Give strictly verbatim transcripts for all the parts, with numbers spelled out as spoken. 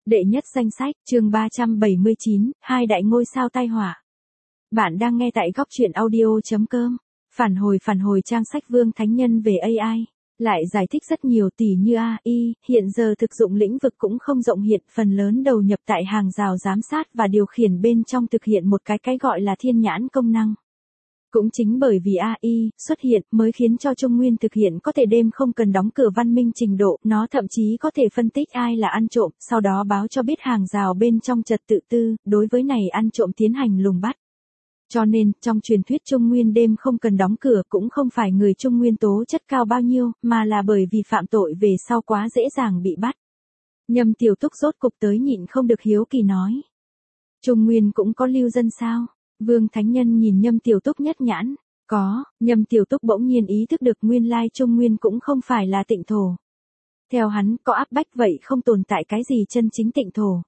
Đệ nhất danh sách, chương ba trăm bảy mươi chín, hai đại ngôi sao tai họa. Bạn đang nghe tại góc truyện audio.com. Phản hồi phản hồi trang sách Vương Thánh Nhân về a i. Lại giải thích rất nhiều tỉ như a i, hiện giờ thực dụng lĩnh vực cũng không rộng hiện, phần lớn đầu nhập tại hàng rào giám sát và điều khiển bên trong thực hiện một cái cái gọi là thiên nhãn công năng. Cũng chính bởi vì a i xuất hiện mới khiến cho Trung Nguyên thực hiện có thể đêm không cần đóng cửa văn minh trình độ, nó thậm chí có thể phân tích ai là ăn trộm, sau đó báo cho biết hàng rào bên trong trật tự tư, đối với này ăn trộm tiến hành lùng bắt. Cho nên, trong truyền thuyết Trung Nguyên đêm không cần đóng cửa cũng không phải người Trung Nguyên tố chất cao bao nhiêu, mà là bởi vì phạm tội về sau quá dễ dàng bị bắt. Nhâm Tiểu Túc rốt cục tới nhịn không được hiếu kỳ nói. Trung Nguyên cũng có lưu dân sao? Vương Thánh Nhân nhìn Nhâm Tiểu Túc nhất nhãn. Có, Nhâm Tiểu Túc bỗng nhiên ý thức được nguyên lai Trung Nguyên cũng không phải là tịnh thổ. Theo hắn, có áp bách vậy không tồn tại cái gì chân chính tịnh thổ.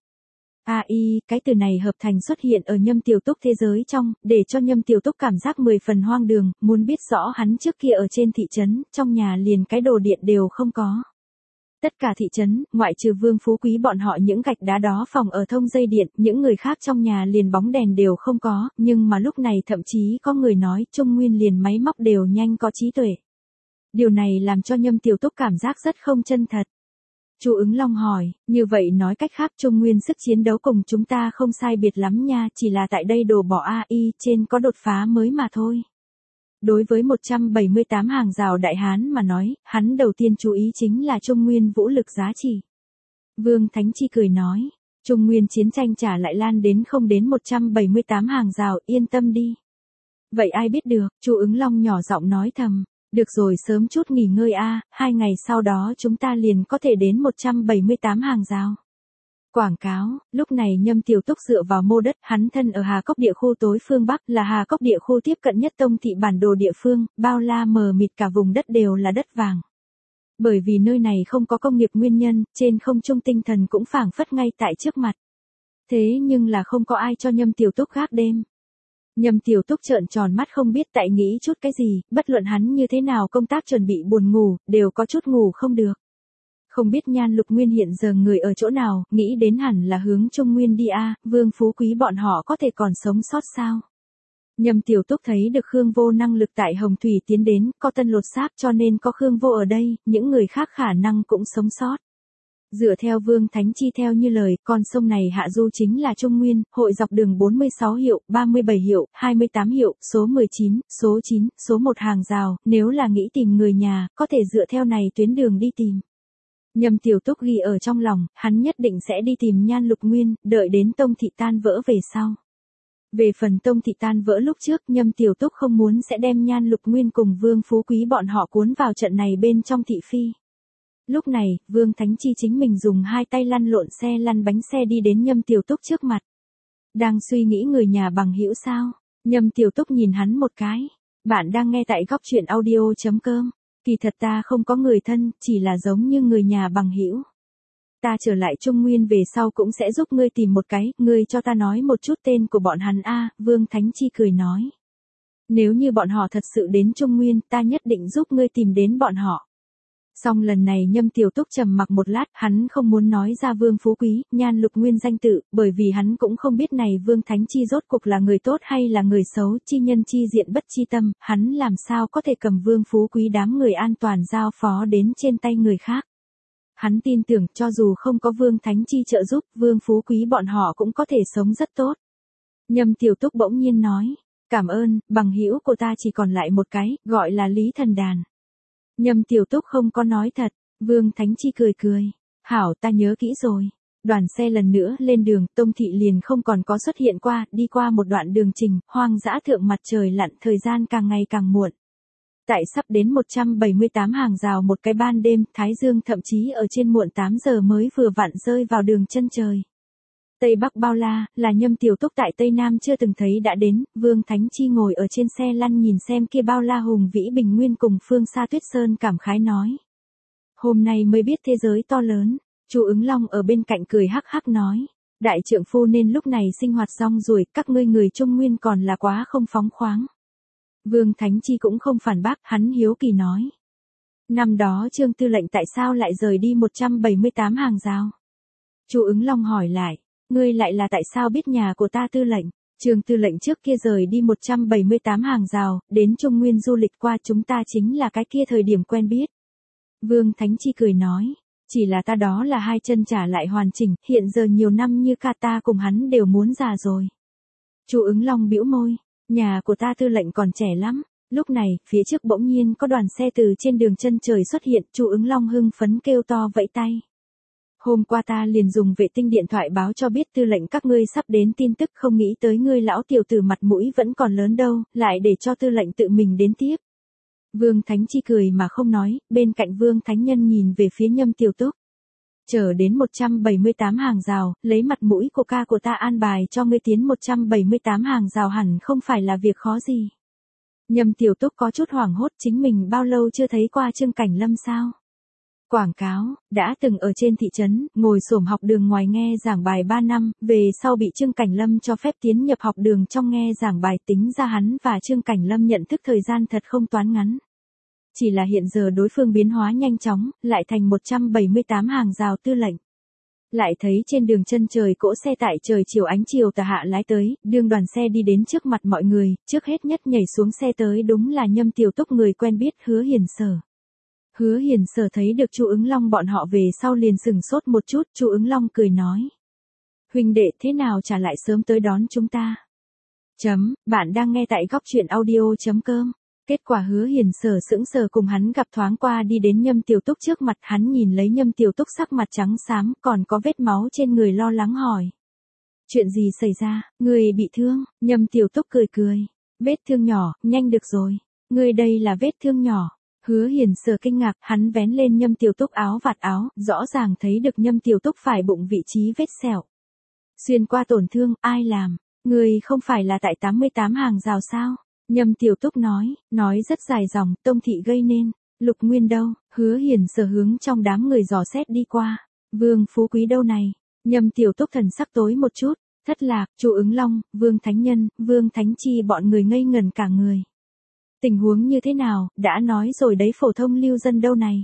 a i, cái từ này hợp thành xuất hiện ở Nhâm Tiểu Túc thế giới trong, để cho Nhâm Tiểu Túc cảm giác mười phần hoang đường, muốn biết rõ hắn trước kia ở trên thị trấn, trong nhà liền cái đồ điện đều không có. Tất cả thị trấn, ngoại trừ Vương Phú Quý bọn họ những gạch đá đó phòng ở thông dây điện, những người khác trong nhà liền bóng đèn đều không có, nhưng mà lúc này thậm chí có người nói Trung Nguyên liền máy móc đều nhanh có trí tuệ. Điều này làm cho Nhâm Tiểu Túc cảm giác rất không chân thật. Chu Ứng Long hỏi, như vậy nói cách khác Trung Nguyên sức chiến đấu cùng chúng ta không sai biệt lắm nha, chỉ là tại đây đổ bỏ a i trên có đột phá mới mà thôi. Đối với một trăm bảy mươi tám hàng rào Đại Hán mà nói, hắn đầu tiên chú ý chính là Trung Nguyên vũ lực giá trị. Vương Thánh Chi cười nói, Trung Nguyên chiến tranh trả lại lan đến không đến một trăm bảy mươi tám hàng rào, yên tâm đi. Vậy ai biết được, Chu Ứng Long nhỏ giọng nói thầm, được rồi sớm chút nghỉ ngơi a, hai ngày sau đó chúng ta liền có thể đến một trăm bảy mươi tám hàng rào. Quảng cáo, lúc này Nhâm Tiểu Túc dựa vào mô đất, hắn thân ở Hà Cốc địa khu tối phương Bắc là Hà Cốc địa khu tiếp cận nhất Tông thị bản đồ địa phương, bao la mờ mịt cả vùng đất đều là đất vàng. Bởi vì nơi này không có công nghiệp nguyên nhân, trên không trung tinh thần cũng phảng phất ngay tại trước mặt. Thế nhưng là không có ai cho Nhâm Tiểu Túc gác đêm. Nhâm Tiểu Túc trợn tròn mắt không biết tại nghĩ chút cái gì, bất luận hắn như thế nào công tác chuẩn bị buồn ngủ, đều có chút ngủ không được. Không biết Nhan Lục Nguyên hiện giờ người ở chỗ nào, nghĩ đến hẳn là hướng Trung Nguyên đi a, Vương Phú Quý bọn họ có thể còn sống sót sao? Nhâm Tiểu Túc thấy được Khương Vô năng lực tại Hồng Thủy tiến đến, có tân lột xác cho nên có Khương Vô ở đây, những người khác khả năng cũng sống sót. Dựa theo Vương Thánh Chi theo như lời, con sông này hạ du chính là Trung Nguyên, hội dọc đường bốn mươi sáu hiệu, ba mươi bảy hiệu, hai mươi tám hiệu, số mười chín, số chín, số một hàng rào, nếu là nghĩ tìm người nhà, có thể dựa theo này tuyến đường đi tìm. Nhâm Tiểu Túc ghi ở trong lòng, hắn nhất định sẽ đi tìm Nhan Lục Nguyên, đợi đến Tông thị tan vỡ về sau. Về phần Tông thị tan vỡ lúc trước, Nhâm Tiểu Túc không muốn sẽ đem Nhan Lục Nguyên cùng Vương Phú Quý bọn họ cuốn vào trận này bên trong thị phi. Lúc này, Vương Thánh Chi chính mình dùng hai tay lăn lộn xe lăn bánh xe đi đến Nhâm Tiểu Túc trước mặt. Đang suy nghĩ người nhà bằng hữu sao? Nhâm Tiểu Túc nhìn hắn một cái. Bạn đang nghe tại góc truyện audio.com. Kỳ thật ta không có người thân, chỉ là giống như người nhà bằng hữu. Ta trở lại Trung Nguyên về sau cũng sẽ giúp ngươi tìm một cái, ngươi cho ta nói một chút tên của bọn hắn a, Vương Thánh Chi cười nói. Nếu như bọn họ thật sự đến Trung Nguyên, ta nhất định giúp ngươi tìm đến bọn họ. Song lần này Nhâm Tiểu Túc trầm mặc một lát, hắn không muốn nói ra Vương Phú Quý, Nhan Lục Nguyên danh tự, bởi vì hắn cũng không biết này Vương Thánh Chi rốt cuộc là người tốt hay là người xấu, chi nhân chi diện bất chi tâm, hắn làm sao có thể cầm Vương Phú Quý đám người an toàn giao phó đến trên tay người khác. Hắn tin tưởng cho dù không có Vương Thánh Chi trợ giúp, Vương Phú Quý bọn họ cũng có thể sống rất tốt. Nhâm Tiểu Túc bỗng nhiên nói, cảm ơn, bằng hữu của ta chỉ còn lại một cái, gọi là Lý Thần Đàn. Nhâm Tiểu Túc không có nói thật, Vương Thánh Chi cười cười, hảo ta nhớ kỹ rồi. Đoàn xe lần nữa lên đường, Tông thị liền không còn có xuất hiện qua, đi qua một đoạn đường trình, hoang dã thượng mặt trời lặn, thời gian càng ngày càng muộn. Tại sắp đến một trăm bảy mươi tám hàng rào một cái ban đêm, Thái Dương thậm chí ở trên muộn tám giờ mới vừa vặn rơi vào đường chân trời. Tây Bắc bao la, là Nhâm Tiểu Túc tại Tây Nam chưa từng thấy đã đến, Vương Thánh Chi ngồi ở trên xe lăn nhìn xem kia bao la hùng vĩ bình nguyên cùng phương xa tuyết sơn cảm khái nói. Hôm nay mới biết thế giới to lớn, Chu Ứng Long ở bên cạnh cười hắc hắc nói. Đại trượng phu nên lúc này sinh hoạt rong ruổi, các ngươi người Trung Nguyên còn là quá không phóng khoáng. Vương Thánh Chi cũng không phản bác, hắn hiếu kỳ nói. Năm đó Trương Tư lệnh tại sao lại rời đi một trăm bảy mươi tám hàng rào? Chu ứng long hỏi lại, ngươi lại là tại sao biết nhà của ta tư lệnh? Trương tư lệnh trước kia rời đi một trăm bảy mươi tám hàng rào, đến Trung Nguyên du lịch qua, chúng ta chính là cái kia thời điểm quen biết. Vương Thánh Chi cười nói, chỉ là ta đó là hai chân trả lại hoàn chỉnh, hiện giờ nhiều năm như ca ta cùng hắn đều muốn già rồi. Chu ứng long bĩu môi, nhà của ta tư lệnh còn trẻ lắm. Lúc này, phía trước bỗng nhiên có đoàn xe từ trên đường chân trời xuất hiện, Chu ứng long hưng phấn kêu to vẫy tay. Hôm qua ta liền dùng vệ tinh điện thoại báo cho biết tư lệnh các ngươi sắp đến tin tức, không nghĩ tới ngươi lão tiểu tử mặt mũi vẫn còn lớn đâu, lại để cho tư lệnh tự mình đến tiếp. Vương Thánh Chi cười mà không nói, bên cạnh Vương Thánh Nhân nhìn về phía Nhâm Tiểu Túc. Chờ đến một trăm bảy mươi tám hàng rào, lấy mặt mũi của ca của ta an bài cho ngươi tiến một trăm bảy mươi tám hàng rào hẳn không phải là việc khó gì. Nhâm Tiểu Túc có chút hoảng hốt, chính mình bao lâu chưa thấy qua Trương Cảnh Lâm sao? Quảng cáo, đã từng ở trên thị trấn, ngồi xổm học đường ngoài nghe giảng bài ba năm, về sau bị Trương Cảnh Lâm cho phép tiến nhập học đường trong nghe giảng bài, tính ra hắn và Trương Cảnh Lâm nhận thức thời gian thật không toán ngắn. Chỉ là hiện giờ đối phương biến hóa nhanh chóng, lại thành một trăm bảy mươi tám hàng rào tư lệnh. Lại thấy trên đường chân trời cỗ xe tại trời chiều ánh chiều tà hạ lái tới, đương đoàn xe đi đến trước mặt mọi người, trước hết nhất nhảy xuống xe tới đúng là Nhâm Tiểu Túc người quen biết Hứa Hiền Sở. Hứa Hiền Sở thấy được Chu ứng long bọn họ về sau liền sừng sốt một chút, Chu ứng long cười nói. Huynh đệ thế nào trả lại sớm tới đón chúng ta? Chấm, bạn đang nghe tại góc truyện audio.com. Kết quả Hứa Hiền Sở sững sờ cùng hắn gặp thoáng qua đi đến Nhâm Tiểu Túc trước mặt, hắn nhìn lấy Nhâm Tiểu Túc sắc mặt trắng xám, còn có vết máu trên người, lo lắng hỏi. Chuyện gì xảy ra, người bị thương? Nhâm Tiểu Túc cười cười. Vết thương nhỏ, nhanh được rồi. Người đây là vết thương nhỏ. Hứa Hiền Sở kinh ngạc, hắn vén lên Nhâm Tiểu Túc áo vạt áo, rõ ràng thấy được Nhâm Tiểu Túc phải bụng vị trí vết sẹo. Xuyên qua tổn thương, ai làm? Người không phải là tại tám mươi tám hàng rào sao? Nhâm Tiểu Túc nói, nói rất dài dòng, Tông thị gây nên. Lục Nguyên đâu? Hứa Hiền Sở hướng trong đám người dò xét đi qua. Vương Phú Quý đâu này? Nhâm Tiểu Túc thần sắc tối một chút, thất lạc, Chu ứng long, Vương Thánh Nhân, Vương Thánh Chi bọn người ngây ngẩn cả người. Tình huống như thế nào, đã nói rồi đấy, phổ thông lưu dân đâu này.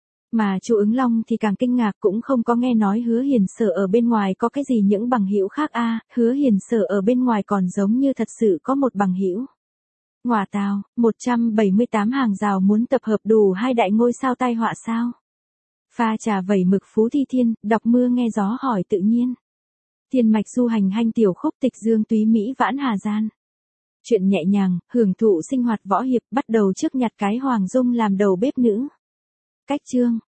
Mà Chu ứng long thì càng kinh ngạc, cũng không có nghe nói Hứa Hiền Sở ở bên ngoài có cái gì những bằng hữu khác a, à, Hứa Hiền Sở ở bên ngoài còn giống như thật sự có một bằng hữu. Ngoà tào, một trăm bảy mươi tám hàng rào muốn tập hợp đủ hai đại ngôi sao tai họa sao? Pha trà vẩy mực Phú Thi Thiên, đọc mưa nghe gió hỏi tự nhiên. Thiên mạch du hành hanh tiểu khúc, tịch dương túy mỹ vãn hà gian. Chuyện nhẹ nhàng, hưởng thụ sinh hoạt võ hiệp, bắt đầu trước nhặt cái Hoàng Dung làm đầu bếp nữ. Cách chương.